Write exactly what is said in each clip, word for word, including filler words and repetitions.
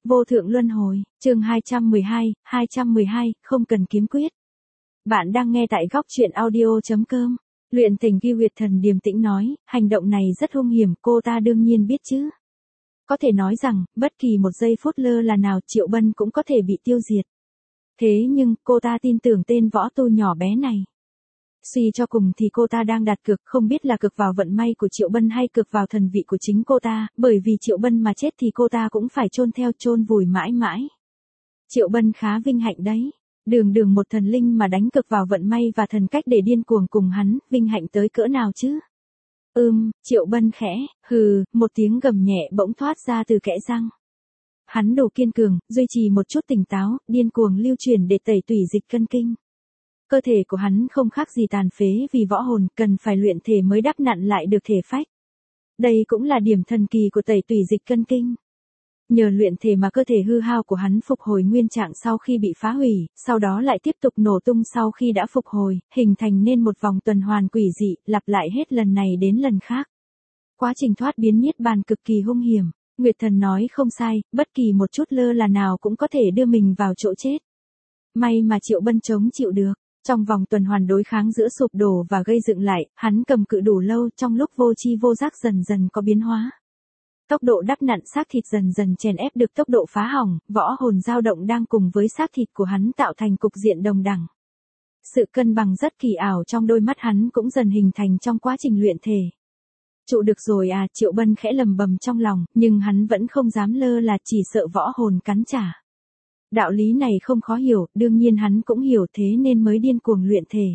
Vô thượng luân hồi, chương hai trăm mười hai, hai trăm mười hai, không cần kiếm quyết. Bạn đang nghe tại góc truyện audio chấm com. Luyện Tình Ghi Nguyệt Thần điềm tĩnh nói, hành động này rất hung hiểm, cô ta đương nhiên biết chứ. Có thể nói rằng, bất kỳ một giây phút lơ là nào Triệu Bân cũng có thể bị tiêu diệt. Thế nhưng, cô ta tin tưởng tên võ tu nhỏ bé này. Suy cho cùng thì cô ta đang đặt cược, không biết là cược vào vận may của Triệu Bân hay cược vào thần vị của chính cô ta, bởi vì Triệu Bân mà chết thì cô ta cũng phải chôn theo chôn vùi mãi mãi. Triệu Bân khá vinh hạnh đấy. Đường đường một thần linh mà đánh cược vào vận may và thần cách để điên cuồng cùng hắn, vinh hạnh tới cỡ nào chứ? Ừm, Triệu Bân khẽ, hừ, một tiếng gầm nhẹ bỗng thoát ra từ kẽ răng. Hắn đủ kiên cường, duy trì một chút tỉnh táo, điên cuồng lưu truyền để tẩy tủy dịch cân kinh. Cơ thể của hắn không khác gì tàn phế vì võ hồn, cần phải luyện thể mới đắp nặn lại được thể phách. Đây cũng là điểm thần kỳ của tẩy tủy dịch cân kinh. Nhờ luyện thể mà cơ thể hư hao của hắn phục hồi nguyên trạng sau khi bị phá hủy, sau đó lại tiếp tục nổ tung sau khi đã phục hồi, hình thành nên một vòng tuần hoàn quỷ dị, lặp lại hết lần này đến lần khác. Quá trình thoát biến niết bàn cực kỳ hung hiểm. Nguyệt Thần nói không sai, bất kỳ một chút lơ là nào cũng có thể đưa mình vào chỗ chết. May mà Triệu Bân chống chịu được. Trong vòng tuần hoàn đối kháng giữa sụp đổ và gây dựng lại, hắn cầm cự đủ lâu, trong lúc vô tri vô giác dần dần có biến hóa. Tốc độ đắp nặn xác thịt dần dần chèn ép được tốc độ phá hỏng, võ hồn dao động đang cùng với xác thịt của hắn tạo thành cục diện đồng đẳng. Sự cân bằng rất kỳ ảo trong đôi mắt hắn cũng dần hình thành trong quá trình luyện thể. Trụ được rồi à, Triệu Bân khẽ lầm bầm trong lòng, nhưng hắn vẫn không dám lơ là, chỉ sợ võ hồn cắn trả. Đạo lý này không khó hiểu, đương nhiên hắn cũng hiểu, thế nên mới điên cuồng luyện thể.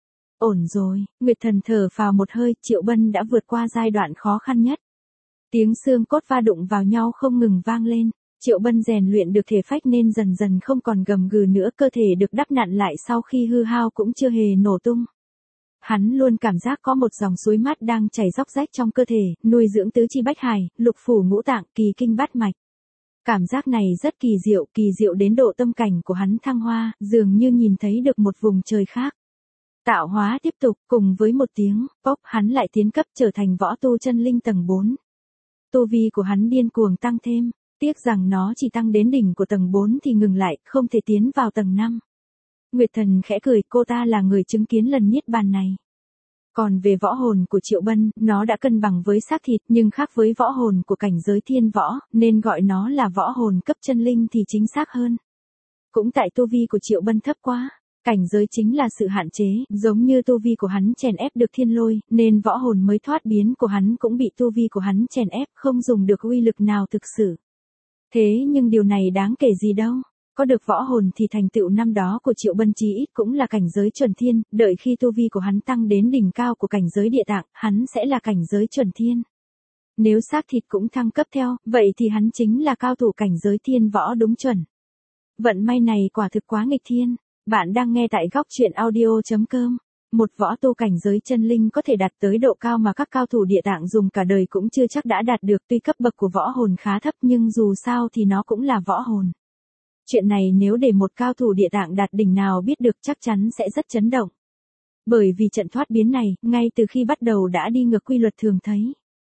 Ổn rồi, Nguyệt Thần thở phào một hơi, Triệu Bân đã vượt qua giai đoạn khó khăn nhất. Tiếng xương cốt va đụng vào nhau không ngừng vang lên, Triệu Bân rèn luyện được thể phách nên dần dần không còn gầm gừ nữa, cơ thể được đắp nặn lại sau khi hư hao cũng chưa hề nổ tung. Hắn luôn cảm giác có một dòng suối mát đang chảy róc rách trong cơ thể, nuôi dưỡng tứ chi bách hải, lục phủ ngũ tạng, kỳ kinh bát mạch. Cảm giác này rất kỳ diệu, kỳ diệu đến độ tâm cảnh của hắn thăng hoa, dường như nhìn thấy được một vùng trời khác. Tạo hóa tiếp tục, cùng với một tiếng, pop, hắn lại tiến cấp trở thành võ tu chân linh tầng bốn. Tu vi của hắn điên cuồng tăng thêm, tiếc rằng nó chỉ tăng đến đỉnh của tầng bốn thì ngừng lại, không thể tiến vào tầng năm. Nguyệt Thần khẽ cười, cô ta là người chứng kiến lần niết bàn này. Còn về võ hồn của Triệu Bân, nó đã cân bằng với xác thịt nhưng khác với võ hồn của cảnh giới thiên võ, nên gọi nó là võ hồn cấp chân linh thì chính xác hơn. Cũng tại tu vi của Triệu Bân thấp quá, cảnh giới chính là sự hạn chế, giống như tu vi của hắn chèn ép được thiên lôi, nên võ hồn mới thoát biến của hắn cũng bị tu vi của hắn chèn ép, không dùng được uy lực nào thực sự. Thế nhưng điều này đáng kể gì đâu. Có được võ hồn thì thành tựu năm đó của Triệu Bân chí ít cũng là cảnh giới chuẩn thiên, đợi khi tu vi của hắn tăng đến đỉnh cao của cảnh giới địa tạng, hắn sẽ là cảnh giới chuẩn thiên. Nếu xác thịt cũng thăng cấp theo, vậy thì hắn chính là cao thủ cảnh giới thiên võ đúng chuẩn. Vận may này quả thực quá nghịch thiên. Bạn đang nghe tại góc truyện audio chấm com. Một võ tu cảnh giới chân linh có thể đạt tới độ cao mà các cao thủ địa tạng dùng cả đời cũng chưa chắc đã đạt được, tuy cấp bậc của võ hồn khá thấp nhưng dù sao thì nó cũng là võ hồn. Chuyện này nếu để một cao thủ địa tạng đạt đỉnh nào biết được chắc chắn sẽ rất chấn động. Bởi vì trận thoát biến này, ngay từ khi bắt đầu đã đi ngược quy luật thường thấy.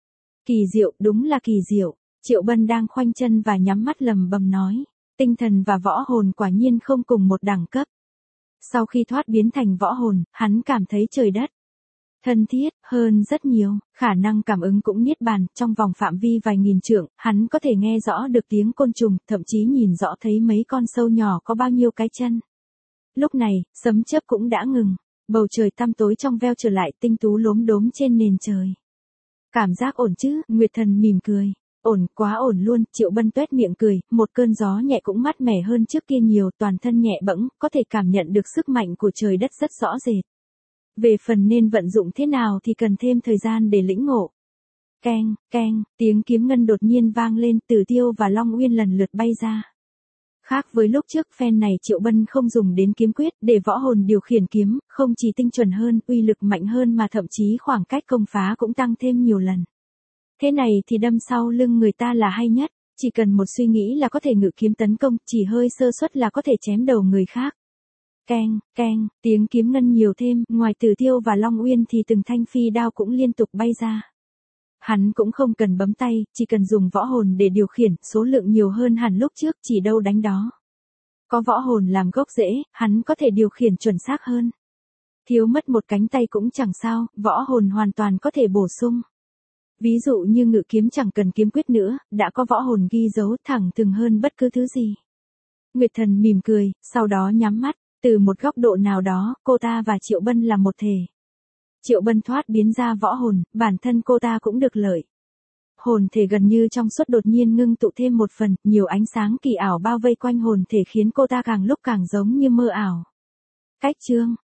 Kỳ diệu, đúng là kỳ diệu. Triệu Bân đang khoanh chân và nhắm mắt lầm bầm nói. Tinh thần và võ hồn quả nhiên không cùng một đẳng cấp. Sau khi thoát biến thành võ hồn, hắn cảm thấy trời đất thân thiết hơn rất nhiều, khả năng cảm ứng cũng niết bàn, trong vòng phạm vi vài nghìn trượng, hắn có thể nghe rõ được tiếng côn trùng, thậm chí nhìn rõ thấy mấy con sâu nhỏ có bao nhiêu cái chân. Lúc này, sấm chớp cũng đã ngừng, bầu trời tăm tối trong veo trở lại, tinh tú lốm đốm trên nền trời. Cảm giác ổn chứ? Nguyệt Thần mỉm cười. Ổn, quá ổn luôn, Triệu Bân tuét miệng cười, một cơn gió nhẹ cũng mát mẻ hơn trước kia nhiều, toàn thân nhẹ bẫng, có thể cảm nhận được sức mạnh của trời đất rất rõ rệt. Về phần nên vận dụng thế nào thì cần thêm thời gian để lĩnh ngộ. Keng, keng, tiếng kiếm ngân đột nhiên vang lên, Tử Tiêu và Long Uyên lần lượt bay ra. Khác với lúc trước, phen này Triệu Bân không dùng đến kiếm quyết để võ hồn điều khiển kiếm, không chỉ tinh chuẩn hơn, uy lực mạnh hơn mà thậm chí khoảng cách công phá cũng tăng thêm nhiều lần. Thế này thì đâm sau lưng người ta là hay nhất, chỉ cần một suy nghĩ là có thể ngự kiếm tấn công, chỉ hơi sơ suất là có thể chém đầu người khác. Keng, keng, tiếng kiếm ngân nhiều thêm, ngoài Tử Tiêu và Long Uyên thì từng thanh phi đao cũng liên tục bay ra. Hắn cũng không cần bấm tay, chỉ cần dùng võ hồn để điều khiển, số lượng nhiều hơn hẳn lúc trước, chỉ đâu đánh đó. Có võ hồn làm gốc rễ, hắn có thể điều khiển chuẩn xác hơn. Thiếu mất một cánh tay cũng chẳng sao, võ hồn hoàn toàn có thể bổ sung. Ví dụ như ngự kiếm chẳng cần kiếm quyết nữa, đã có võ hồn ghi dấu thẳng thừng hơn bất cứ thứ gì. Nguyệt Thần mỉm cười, sau đó nhắm mắt, từ một góc độ nào đó, cô ta và Triệu Bân là một thể. Triệu Bân thoát biến ra võ hồn, bản thân cô ta cũng được lợi. Hồn thể gần như trong suốt đột nhiên ngưng tụ thêm một phần, nhiều ánh sáng kỳ ảo bao vây quanh hồn thể khiến cô ta càng lúc càng giống như mơ ảo. Cách chương